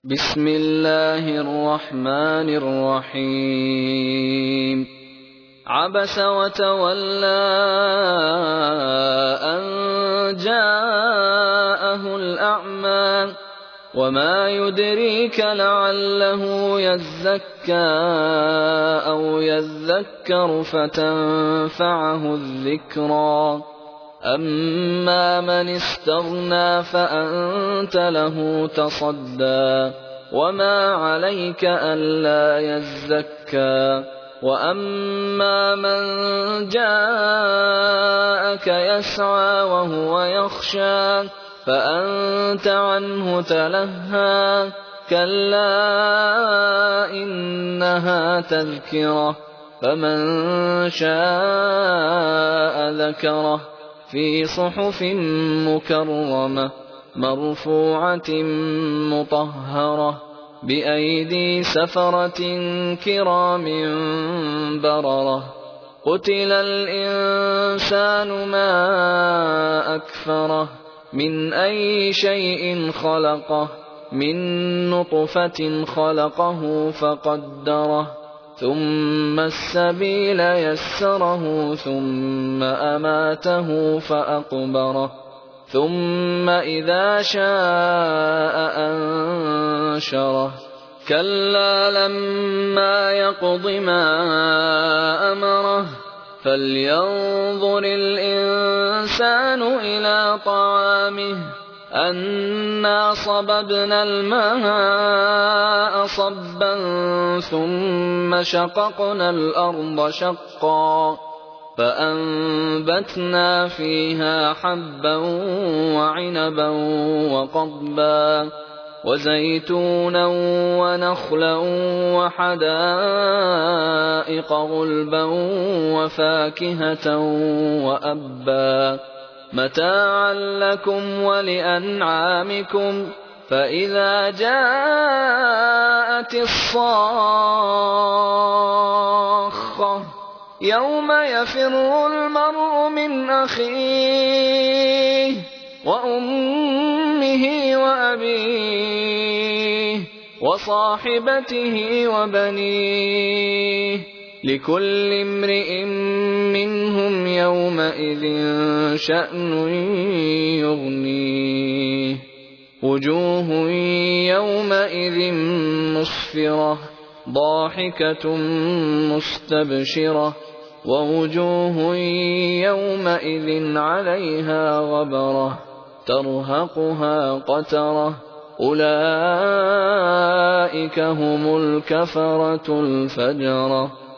بسم الله الرحمن الرحيم عبس وتولى أن جاءه الأعمى وما يدريك لعله يزكى أو يذكر فتنفعه الذكرى أما من استغنى فأنت له تصدى وما عليك ألا يزكى وأما من جاءك يسعى وهو يخشى فأنت عنه تلهى كلا إنها تذكرة فمن شاء ذكره في صحف مكرمة مرفوعة مطهرة بأيدي سفرة كرام بررة قتل الإنسان ما أكفره من أي شيء خلقه من نطفة خلقه فقدره ثم السبيل يسره ثم أماته فأقبره ثم إذا شاء أنشره كلا لما يقض ما أمره فلينظر الإنسان إلى طعامه أنا صببنا الماء صبا ثم شققنا الأرض شقا فأنبتنا فيها حبا وعنبا وقضبا وزيتونا ونخلا وحدائق غلبا وفاكهة وأبا متاعا لكم ولأنعامكم فإذا جاءت الصاخة يوم يفر المرء من أخيه وأمه وأبيه وصاحبته وبنيه لكل امرئ منهم يومئذ شأن يغنيه وجوه يومئذ مسفرة ضاحكة مستبشرة ووجوه يومئذ عليها غبرة ترهقها قترة أولئك هم الكفرة الفجرة